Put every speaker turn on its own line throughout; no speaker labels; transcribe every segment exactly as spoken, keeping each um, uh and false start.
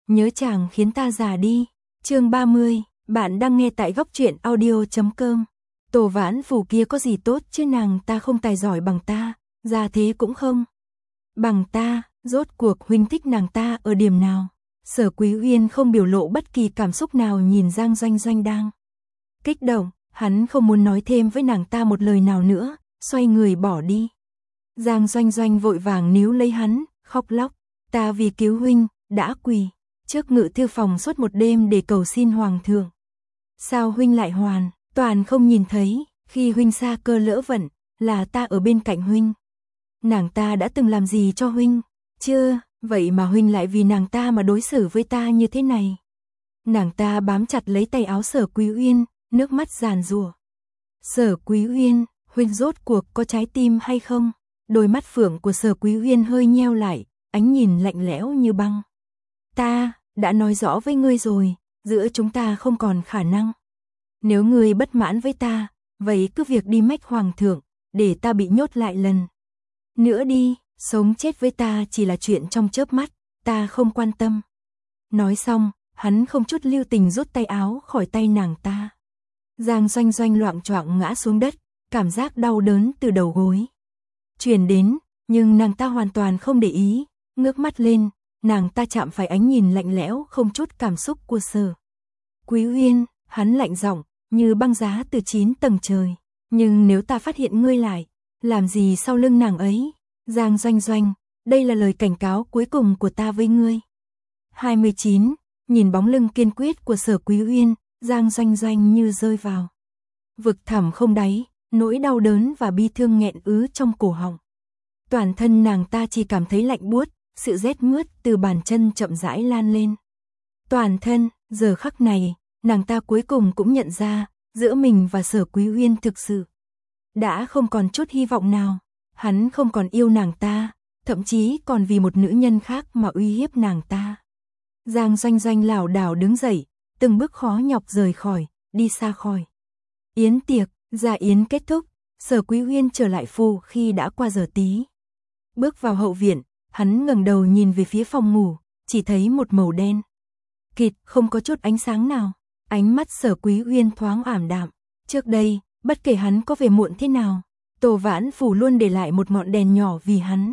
nhớ chàng khiến ta già đi. Chương ba mươi, bạn đang nghe tại góc truyện audio chấm com. Tô Vãn Phù kia có gì tốt chứ, nàng ta không tài giỏi bằng ta, gia thế cũng không bằng ta, rốt cuộc huynh thích nàng ta ở điểm nào? Sở Quý Uyên không biểu lộ bất kỳ cảm xúc nào nhìn Giang Doanh Doanh đang kích động, hắn không muốn nói thêm với nàng ta một lời nào nữa, xoay người bỏ đi. Giang Doanh Doanh vội vàng níu lấy hắn, khóc lóc, ta vì cứu huynh, đã quỳ trước ngự thư phòng suốt một đêm để cầu xin hoàng thượng. Sao huynh lại hoàn toàn không nhìn thấy, khi huynh xa cơ lỡ vận, là ta ở bên cạnh huynh. Nàng ta đã từng làm gì cho huynh? Chưa, vậy mà huynh lại vì nàng ta mà đối xử với ta như thế này. Nàng ta bám chặt lấy tay áo Sở Quý Uyên, nước mắt giàn giụa. Sở Quý Uyên, huynh rốt cuộc có trái tim hay không? Đôi mắt phượng của Sở Quý Uyên hơi nheo lại, ánh nhìn lạnh lẽo như băng. Ta đã nói rõ với ngươi rồi, giữa chúng ta không còn khả năng. Nếu ngươi bất mãn với ta, vậy cứ việc đi mách hoàng thượng, để ta bị nhốt lại lần nữa đi, sống chết với ta chỉ là chuyện trong chớp mắt, ta không quan tâm. Nói xong, hắn không chút lưu tình rút tay áo khỏi tay nàng ta. Giang Doanh Doanh loạng choạng ngã xuống đất, cảm giác đau đớn từ đầu gối truyền đến, nhưng nàng ta hoàn toàn không để ý, ngước mắt lên, nàng ta chạm phải ánh nhìn lạnh lẽo không chút cảm xúc của Sở Quý Uyên, hắn lạnh giọng, như băng giá từ chín tầng trời. Nhưng nếu ta phát hiện ngươi lại làm gì sau lưng nàng ấy? Giang Doanh Doanh, đây là lời cảnh cáo cuối cùng của ta với ngươi. hai mươi chín, nhìn bóng lưng kiên quyết của Sở Quý Uyên, Giang Doanh Doanh như rơi vào vực thẳm không đáy, nỗi đau đớn và bi thương nghẹn ứ trong cổ họng. Toàn thân nàng ta chỉ cảm thấy lạnh buốt, sự rét mướt từ bàn chân chậm rãi lan lên toàn thân. Giờ khắc này, nàng ta cuối cùng cũng nhận ra, giữa mình và Sở Quý Uyên thực sự đã không còn chút hy vọng nào. Hắn không còn yêu nàng ta, thậm chí còn vì một nữ nhân khác mà uy hiếp nàng ta. Giang Doanh Doanh lảo đảo đứng dậy, từng bước khó nhọc rời khỏi, đi xa khỏi yến tiệc. Gia yến kết thúc, Sở Quý Uyên trở lại phủ khi đã qua giờ tí. Bước vào hậu viện, hắn ngẩng đầu nhìn về phía phòng ngủ, chỉ thấy một màu đen kịt, không có chút ánh sáng nào. Ánh mắt Sở Quý Uyên thoáng ảm đạm. Trước đây, bất kể hắn có về muộn thế nào, Tô Vãn Phủ luôn để lại một ngọn đèn nhỏ vì hắn.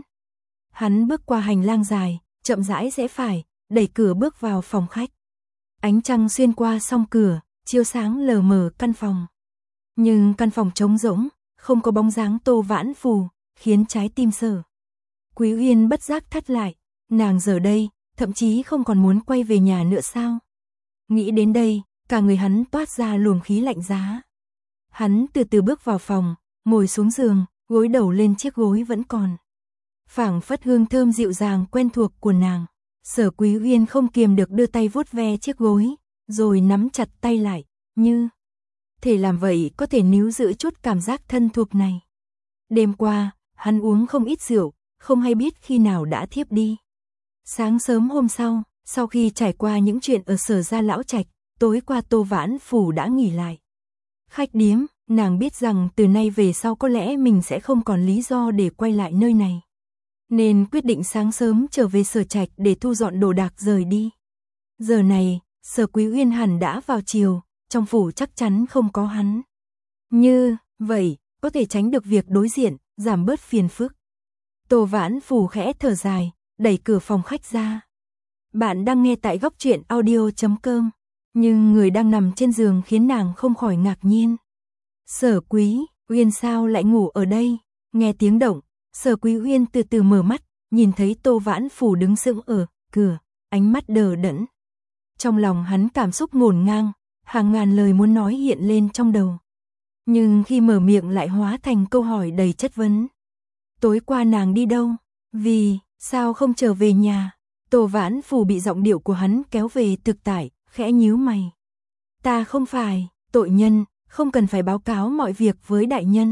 Hắn bước qua hành lang dài, chậm rãi rẽ phải, đẩy cửa bước vào phòng khách. Ánh trăng xuyên qua song cửa, chiếu sáng lờ mờ căn phòng. Nhưng căn phòng trống rỗng, không có bóng dáng Tô Vãn Phù, khiến trái tim Sở Quý Uyên bất giác thắt lại. Nàng giờ đây, thậm chí không còn muốn quay về nhà nữa sao? Nghĩ đến đây, cả người hắn toát ra luồng khí lạnh giá. Hắn từ từ bước vào phòng, ngồi xuống giường, gối đầu lên chiếc gối vẫn còn phảng phất hương thơm dịu dàng quen thuộc của nàng. Sở Quý Uyên không kiềm được đưa tay vuốt ve chiếc gối, rồi nắm chặt tay lại, như thể làm vậy có thể níu giữ chút cảm giác thân thuộc này. Đêm qua, hắn uống không ít rượu, không hay biết khi nào đã thiếp đi. Sáng sớm hôm sau, sau khi trải qua những chuyện ở Sở gia lão trạch, tối qua Tô Vãn Phủ đã nghỉ lại khách điếm. Nàng biết rằng từ nay về sau có lẽ mình sẽ không còn lý do để quay lại nơi này, nên quyết định sáng sớm trở về Sở trạch để thu dọn đồ đạc rời đi. Giờ này, Sở Quý Uyên hẳn đã vào chiều, trong phủ chắc chắn không có hắn. Như vậy, có thể tránh được việc đối diện, giảm bớt phiền phức. Tô Vãn Phủ khẽ thở dài, đẩy cửa phòng khách ra. Bạn đang nghe tại góc truyện audio chấm com. Nhưng người đang nằm trên giường khiến nàng không khỏi ngạc nhiên. Sở Quý Uyên sao lại ngủ ở đây? Nghe tiếng động, Sở Quý Uyên từ từ mở mắt, nhìn thấy Tô Vãn Phủ đứng sững ở cửa, ánh mắt đờ đẫn. Trong lòng hắn cảm xúc ngổn ngang, hàng ngàn lời muốn nói hiện lên trong đầu. Nhưng khi mở miệng lại hóa thành câu hỏi đầy chất vấn. Tối qua nàng đi đâu? Vì sao không trở về nhà? Tô Vãn Phủ bị giọng điệu của hắn kéo về thực tại, khẽ nhíu mày. Ta không phải tội nhân, không cần phải báo cáo mọi việc với đại nhân.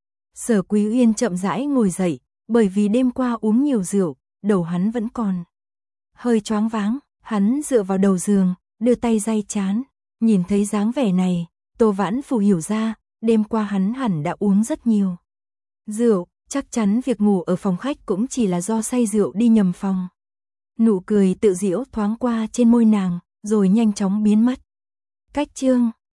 Sở Quý Uyên chậm rãi ngồi dậy, bởi vì đêm qua uống nhiều rượu, đầu hắn vẫn còn hơi choáng váng. Hắn dựa vào đầu giường, đưa tay day trán. Nhìn thấy dáng vẻ này, Tô Vãn Phủ hiểu ra, đêm qua hắn hẳn đã uống rất nhiều rượu, chắc chắn việc ngủ ở phòng khách cũng chỉ là do say rượu đi nhầm phòng. Nụ cười tự giễu thoáng qua trên môi nàng, rồi nhanh chóng biến mất. Cách chương